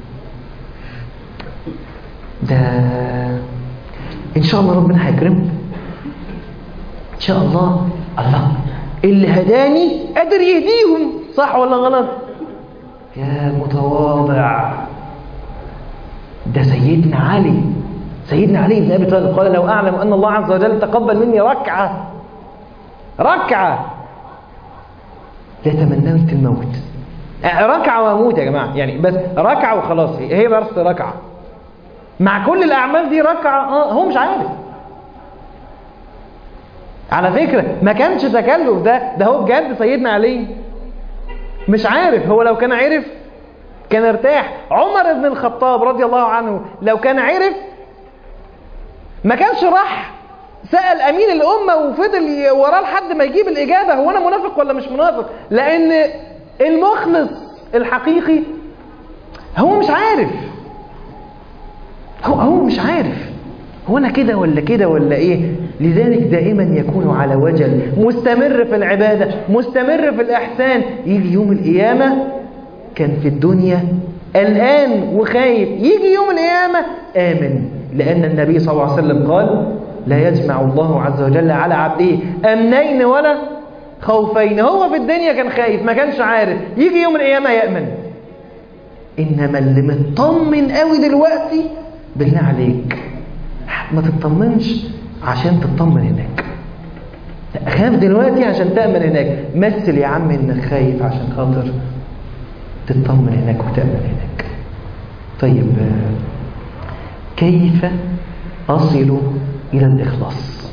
ده إن شاء الله ربنا هيكرمه إن شاء الله. الله اللي هداني قادر يهديهم، صح ولا غلط؟ يا متواضع. ده سيدنا علي، سيدنا علي بن أبي طالب قال: لو أعلم أن الله عز وجل تقبل مني ركعة ركعة لتمنيت الموت. ركعة وأموت يا جماعة، يعني بس ركعة وخلاص، هي بس ركعة. مع كل الأعمال دي ركعة. آه هو مش عارف على فكرة، ما كانش تكلف ده، ده هو بجد سيدنا علي مش عارف. هو لو كان عرف كان ارتاح. عمر بن الخطاب رضي الله عنه لو كان عرف ما كانش راح سأل أمين الأمة وفضل وراه لحد ما يجيب الإجابة هو أنا منافق ولا مش منافق. لأن المخلص الحقيقي هو مش عارف، هو هو مش عارف هو أنا كده ولا كده ولا إيه. لذلك دائما يكون على وجل، مستمر في العبادة، مستمر في الإحسان. يجي يوم القيامة كان في الدنيا قلقان وخايف، يجي يوم القيامة آمن. لأن النبي صلى الله عليه وسلم قال: لا يجمع الله عز وجل على عبده أمنين ولا خوفين. هو في الدنيا كان خايف ما كانش عارف، يجي يوم القيامة يأمن. إنما اللي مطمن قوي دلوقتي بالله عليك ما تطمنش عشان تطمن هناك. خاف دلوقتي عشان تأمن هناك. مثل يا عم إنك خايف عشان خاطر تطمن هناك وتأمن هناك. طيب كيف أصل إلى الإخلاص؟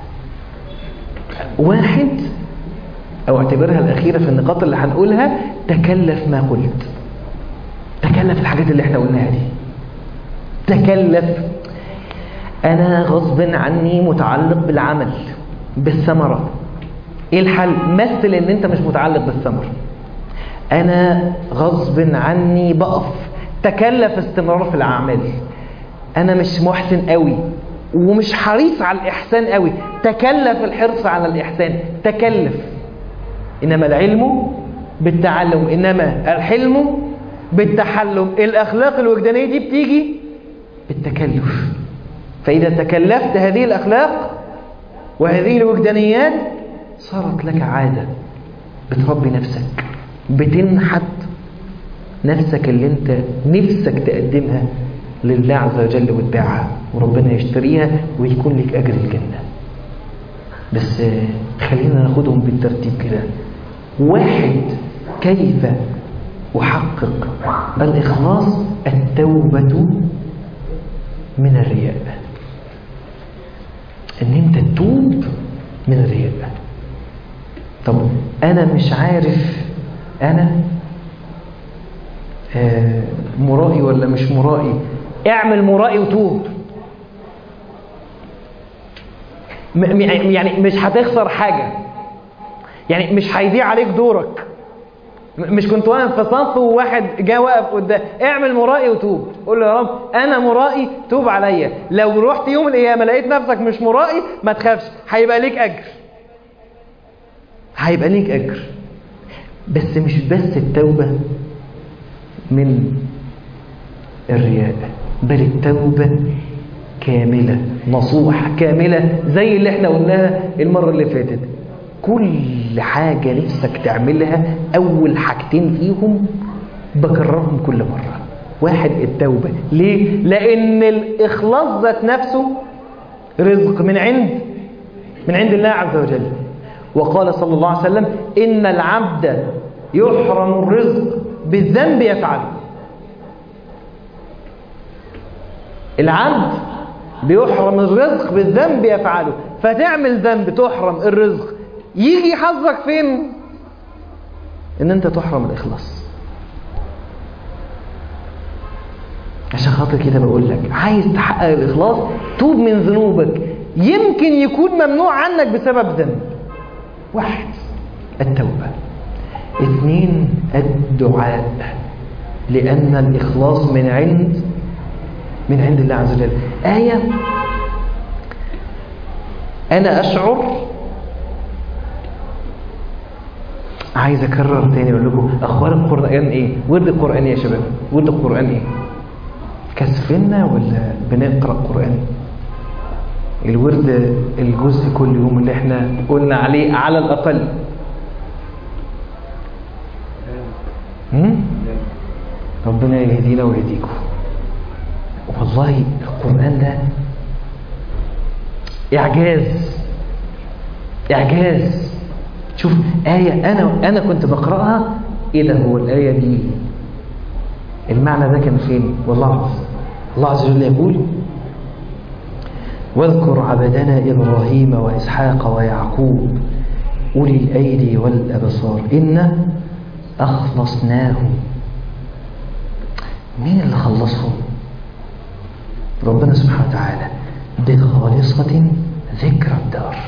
واحد، أو اعتبرها الأخيرة في النقاط اللي هنقولها، تكلف ما قلت. تكلف الحاجات اللي احنا قلناها دي. تكلف. انا غصب عني متعلق بالعمل بالثمرة. ايه الحل؟ مثل ان انت مش متعلق بالثمرة. انا غصب عني بقف. تكلف استمرار في الاعمال. انا مش محسن قوي ومش حريص على الاحسان قوي. تكلف الحرص على الاحسان. تكلف. انما العلم بالتعلم، انما الحلم بالتحلم. الاخلاق الوجدانيه دي بتيجي بالتكلف. فاذا تكلفت هذه الاخلاق وهذه الوجدانيات صارت لك عاده، بتربي نفسك، بتنحت نفسك اللي انت نفسك تقدمها لله عز وجل وتبيعها وربنا يشتريها ويكون لك اجر الجنه. بس خلينا ناخدهم بالترتيب كده. واحد، كيف احقق الاخلاص؟ التوبه من الرياء. ان انت تتوب من الرياء. طب انا مش عارف انا آه مرائي ولا مش مرائي. اعمل مرائي وتوب. يعني مش هتخسر حاجة، يعني مش هيضيع عليك دورك. مش كنت واقف في صف وواحد جاء واقف قدام، اعمل مرائي وتوب. قول له يا رب انا مرائي توب عليا. لو رحت يوم القيامة لقيت نفسك مش مرائي ما تخافش، هيبقى ليك اجر، هيبقى ليك اجر. بس مش بس التوبة من الرياء، بل التوبة كاملة نصوح كاملة زي اللي احنا قلناها المرة اللي فاتت. كل حاجة نفسك تعملها أول حاجتين فيهم بكررهم كل مرة. واحد، التوبة. ليه؟ لأن الإخلاص ذات نفسه رزق من عند من عند الله عز وجل. وقال صلى الله عليه وسلم إن العبد يحرم الرزق بالذنب يفعله. العبد بيحرم الرزق بالذنب يفعله. فتعمل ذنب تحرم الرزق، يجي حظك فين؟ ان انت تحرم الاخلاص. عشان خاطر كده بقول لك عايز تحقق الاخلاص توب من ذنوبك يمكن يكون ممنوع عنك بسبب ذنب. واحد، التوبة. اثنين، الدعاء، لان الاخلاص من عند من عند الله عز وجل. آية أنا أشعر، عايز أكرر تاني أقول لكم أخبار القرآن إيه؟ ورد القرآن يا شباب، ورد القرآن إيه؟ كسفنا ولا بنقرأ قرآن؟ الورد الجزء كل يوم اللي احنا قلنا عليه على الأقل. ربنا يهدينا ويهديكم. والله القرآن ده إعجاز إعجاز. شوف آية أنا أنا كنت بقرأها، إيه ده؟ هو الآية دي المعنى ده كان فين؟ والله الله عز وجل يقول واذكر عبدنا إبراهيم وإسحاق ويعقوب أولي الأيدي والأبصار إنا أخلصناهم. مين اللي خلصهم؟ ربنا سبحانه وتعالى. بخالصة ذكر الدار.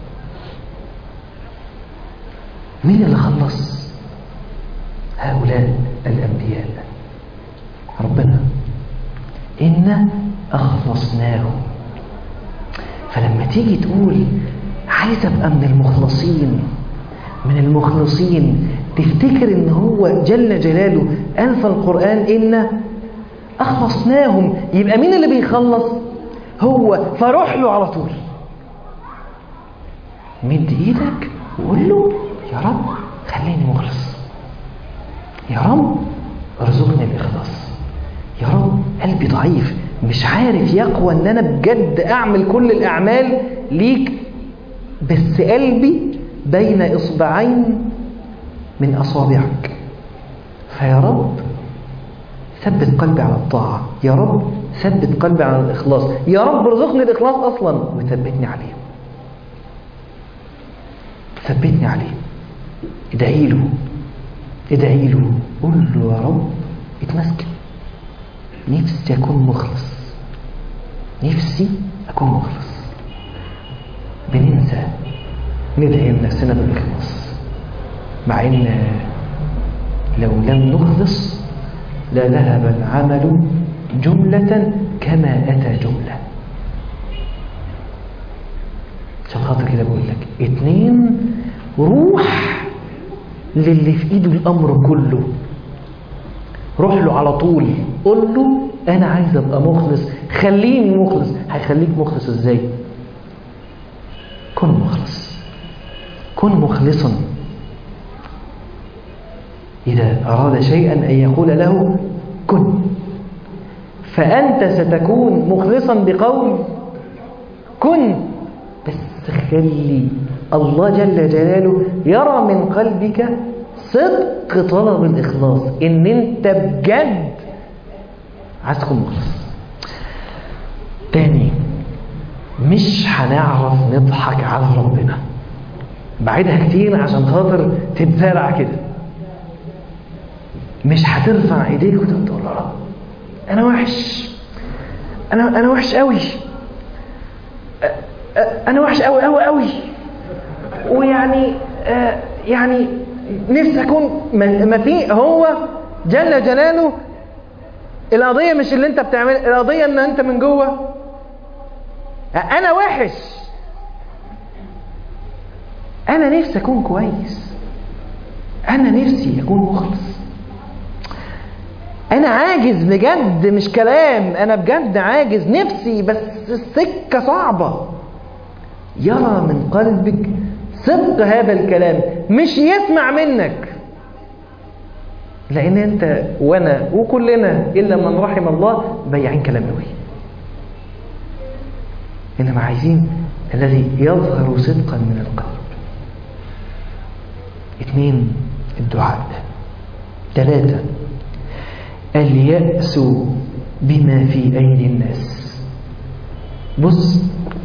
مين اللي خلص هؤلاء الأنبياء؟ ربنا. إنا أخلصناهم. فلما تيجي تقول عايز أبقى من المخلصين من المخلصين تفتكر إن هو جل جلاله أنفى القرآن إنا أخلصناهم. يبقى مين اللي بيخلص؟ هو. فروح له على طول، مد إيدك وقول له يا رب خليني مخلص، يا رب ارزقني الإخلاص، يا رب قلبي ضعيف مش عارف يقوى ان انا بجد اعمل كل الاعمال ليك، بس قلبي بين اصبعين من اصابعك. فيا رب ثبت قلبي على الطاعة، يا رب ثبت قلبي على الإخلاص، يا رب ارزقني الإخلاص أصلا وثبتني عليه، ثبتني عليه. ادعي له ادعي له قول له يا رب اتمسكن نفسي أكون مخلص، نفسي أكون مخلص. بننسى ندعي لنفسنا بالإخلاص، مع إن لو لم نخلص لذهب العمل جملة كما أتى جملة. عشان خاطر كده بقول لك اتنين، روح للي في ايده الامر كله، روح له على طول، قول له انا عايز ابقى مخلص، خليني مخلص. هيخليك مخلص ازاي؟ كن مخلص، كن مخلصا. إذا أراد شيئا أن يقول له كن، فأنت ستكون مخلصا بقول كن. بس خلي الله جل جلاله يرى من قلبك صدق طلب الإخلاص، إن أنت بجد عايز تكون مخلص. تاني، مش هنعرف نضحك على ربنا، بعيدها كتير عشان خاطر تتزرع كده. مش هترفع ايديك وتقول له رب انا وحش، انا انا وحش قوي، انا وحش قوي قوي قوي، ويعني آه يعني نفسي اكون ما في. هو جل جلاله القضيه مش اللي انت بتعمل، القضيه ان انت من جوه انا وحش، انا نفسي اكون كويس، انا نفسي اكون مخلص، انا عاجز بجد، مش كلام، انا بجد عاجز نفسي، بس السكه صعبه. يرى من قلبك صدق هذا الكلام، مش يسمع منك، لان انت وانا وكلنا الا من رحم الله بياعين كلام قوي. انما عايزين الذي يظهر صدقا من القلب. اثنين، الدعاء. ثلاثة، اليأس بما في أيدي الناس. بص،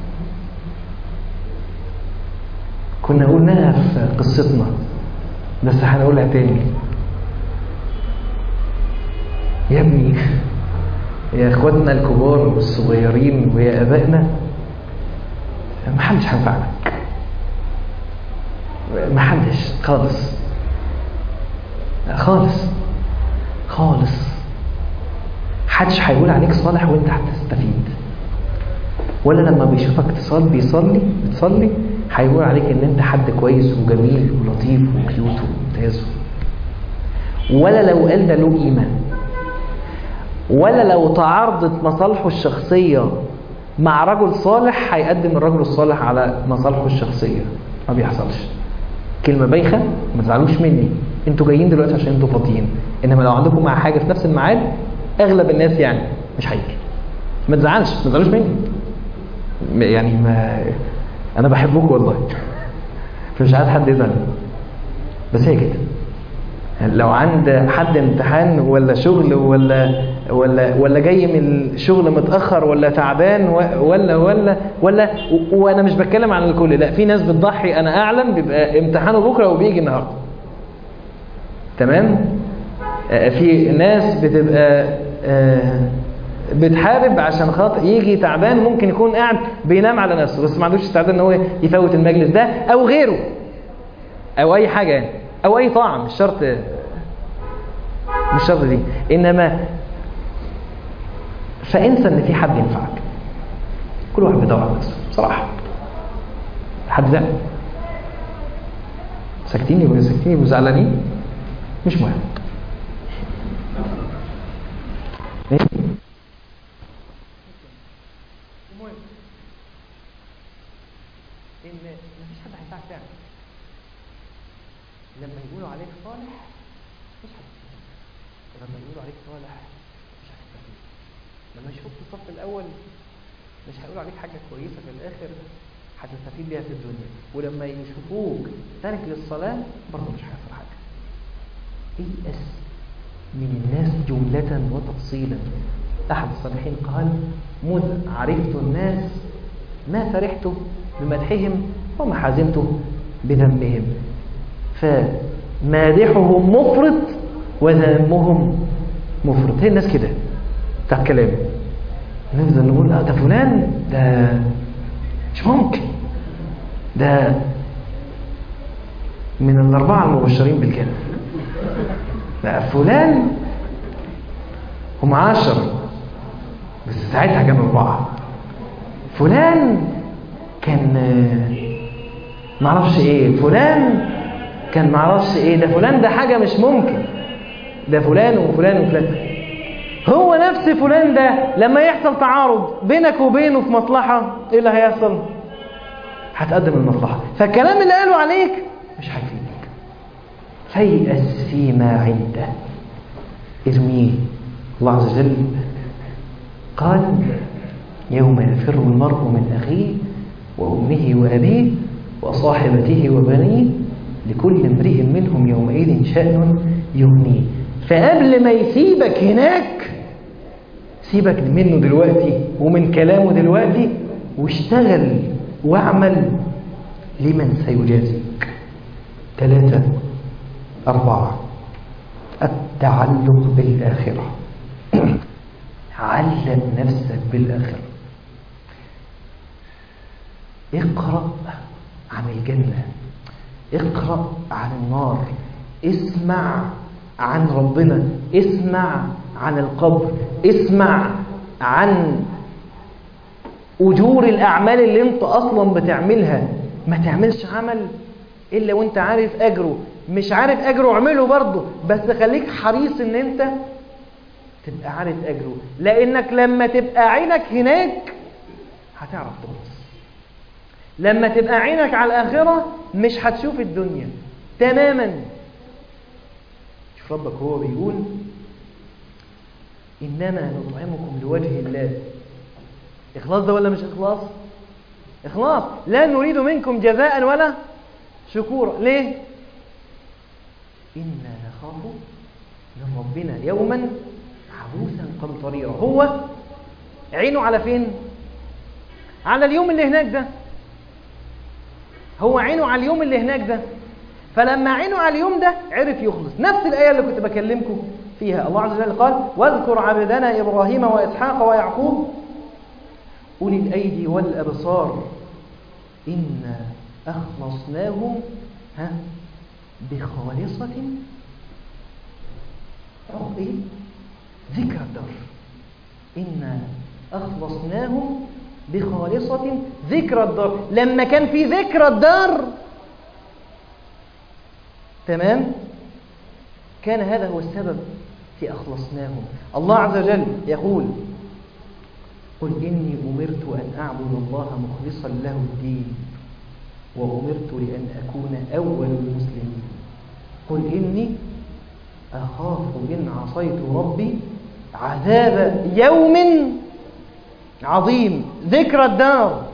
كنا قلناها في قصتنا بس هنقولها تاني. يا ابني، يا اخواتنا الكبار والصغيرين ويا ابائنا، محدش هينفعك، محدش خالص خالص خالص. محدش هيقول عليك صالح وانت هتستفيد، ولا لما بيشوفك تصلي بيصلي بتصلي هيقول عليك ان انت حد كويس وجميل ولطيف وكيوت وممتاز، ولا لو قال ده له قيمه، ولا لو تعارضت مصالحه الشخصيه مع رجل صالح هيقدم الرجل الصالح على مصالحه الشخصيه. ما بيحصلش. كلمه بايخه، ما تزعلوش مني، انتوا جايين دلوقتي عشان انتوا فاضيين، انما لو عندكم مع حاجه في نفس الميعاد اغلب الناس يعني مش هيجي. ما تزعلش، ما تزعلوش مني، يعني ما انا بحبكم والله، فمش عايز حد يزعل، بس هي كده. لو عند حد امتحان ولا شغل ولا ولا ولا جاي من الشغل متاخر ولا تعبان ولا ولا ولا وانا مش بتكلم عن الكل، لا، في ناس بتضحي، انا اعلم، بيبقى امتحانه بكره وبيجي النهارده، تمام. في ناس بتبقى بتحارب عشان خاطر يجي تعبان، ممكن يكون قاعد بينام على نفسه بس ما عندوش استعداد ان هو يفوت المجلس ده او غيره او اي حاجه يعني، او اي طاعه، مش شرط مش شرط دي. انما فانسى ان في حد ينفعك. كل واحد بيدور على نفسه بصراحه. حد زعل؟ ساكتين يبقوا ساكتين يبقوا زعلانين، مش مهم. المهم ان مفيش حد هينفعك فعلا. لما يقولوا عليك صالح مش هتستفيد، ولما يقولوا عليك صالح مش هتستفيد. لما يشوفوك في الصف الاول مش هيقولوا عليك حاجه كويسه في الاخر هتستفيد بيها في الدنيا، ولما يشوفوك تارك للصلاه برضه مش هيحصل حاجه. ييأس من الناس جمله وتفصيلا. احد الصالحين قال: مذ عرفت الناس ما فرحت بمدحهم وما حزنت بذمهم، فمادحهم مفرط وذمهم مفرط. هي الناس كده، بتاع الكلام. نفضل نقول اه ده فلان ده مش ممكن، ده من الأربعة المبشرين بالجنة، لا فلان هم عشر بس ساعتها كانوا أربعة، فلان كان معرفش ايه، فلان كان معرفش ايه، ده فلان ده حاجة مش ممكن، ده فلان وفلان وفلان. هو نفس فلان ده لما يحصل تعارض بينك وبينه في مصلحة، ايه اللي هيحصل؟ هتقدم المصلحة. فالكلام اللي قاله عليك مش هيفيدك. فيأس فيما عنده، ارميه. الله عز وجل قال يوم يفر المرء من أخيه وأمه وأبيه وصاحبته وبنيه لكل امرئ منهم يومئذ شأن يغنيه. فقبل ما يسيبك هناك سيبك منه دلوقتي ومن كلامه دلوقتي، واشتغل واعمل لمن سيجازيك. ثلاثة أربعة، التعلق بالآخرة. علم نفسك بالآخرة. اقرأ عن الجنة، اقرأ عن النار، اسمع عن ربنا، اسمع عن القبر، اسمع عن أجور الأعمال اللي انت أصلا بتعملها. ما تعملش عمل إلا وانت عارف أجره، مش عارف أجره اعمله برضه، بس خليك حريص ان انت تبقى عارف أجره، لأنك لما تبقى عينك هناك هتعرف تبص. لما تبقى عينك على الآخرة مش هتشوف الدنيا تماما. شوف ربك هو بيقول إنما نطعمكم لوجه الله. إخلاص ده ولا مش إخلاص؟ إخلاص. لا نريد منكم جزاء ولا شكورا. ليه؟ إنا نخاف من ربنا يوما عبوسا قمطريرا. هو عينه على فين؟ على اليوم اللي هناك ده. هو عينه على اليوم اللي هناك ده، فلما عينه على اليوم ده عرف يخلص. نفس الآية اللي كنت بكلمكم فيها، الله عز وجل قال واذكر عبدنا إبراهيم وإسحاق ويعقوب أولي الأيدي والأبصار إنا أخلصناهم ها بخالصة إيه؟ ذكر الدار. إنا أخلصناهم بخالصة ذكر الدار. لما كان في ذكر الدار تمام، كان هذا هو السبب في أخلصناهم. الله عز وجل يقول قل إني أمرت أن أعبد الله مخلصا له الدين وأمرت لأن أكون أول المسلمين. قل إني أخاف إن عصيت ربي عذاب يوم عظيم. ذكر الدار،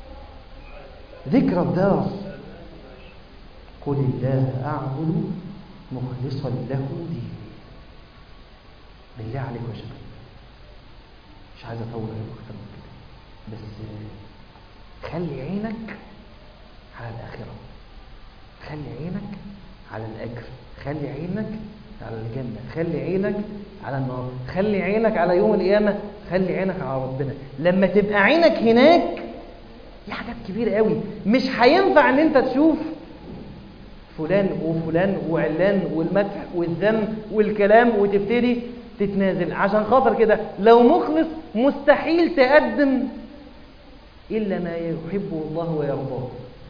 ذكر الدار. قل الله أعبد مخلصا له ديني. بالله عليك يا شباب، مش عايز أطول عليكم أكتر من كده، بس خلي عينك على الآخرة، خلي عينك على الأجر، خلي عينك على الجنة، خلي عينك على النار، خلي عينك على يوم القيامة، خلي عينك على ربنا. لما تبقى عينك هناك دي حاجات كبيرة قوي. مش هينفع ان انت تشوف فلان وفلان وعلان والمدح والذم والكلام وتبتدي تتنازل. عشان خاطر كده لو مخلص مستحيل تقدم إلا ما يحبه الله ويرضاه،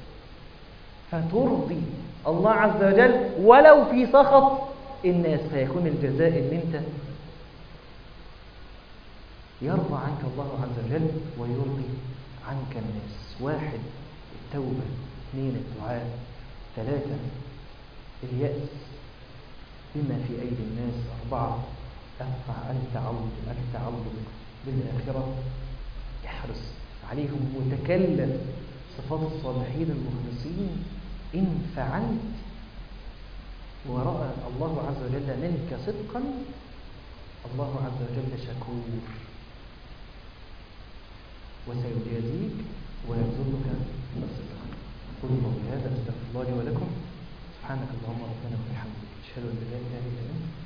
فترضي الله عز وجل ولو في سخط الناس، فيكون الجزاء ان انت يرضى عنك الله عز وجل ويرضي عنك الناس. واحد التوبة، اثنين الدعاء، ثلاثة اليأس بما في أيدي الناس، أربعة التعلق التعلق بالآخرة، يحرص عليهم وتكلم صفات الصالحين المخلصين. إن فعلت ورأى الله عز وجل منك صدقا الله عز وجل شكور وسيجازيك ويرزقك الصدق. قل قولي هذا، استغفر الله لي ولكم. سبحانك اللهم ربنا وبحمدك، اشهد ان لا اله الا انت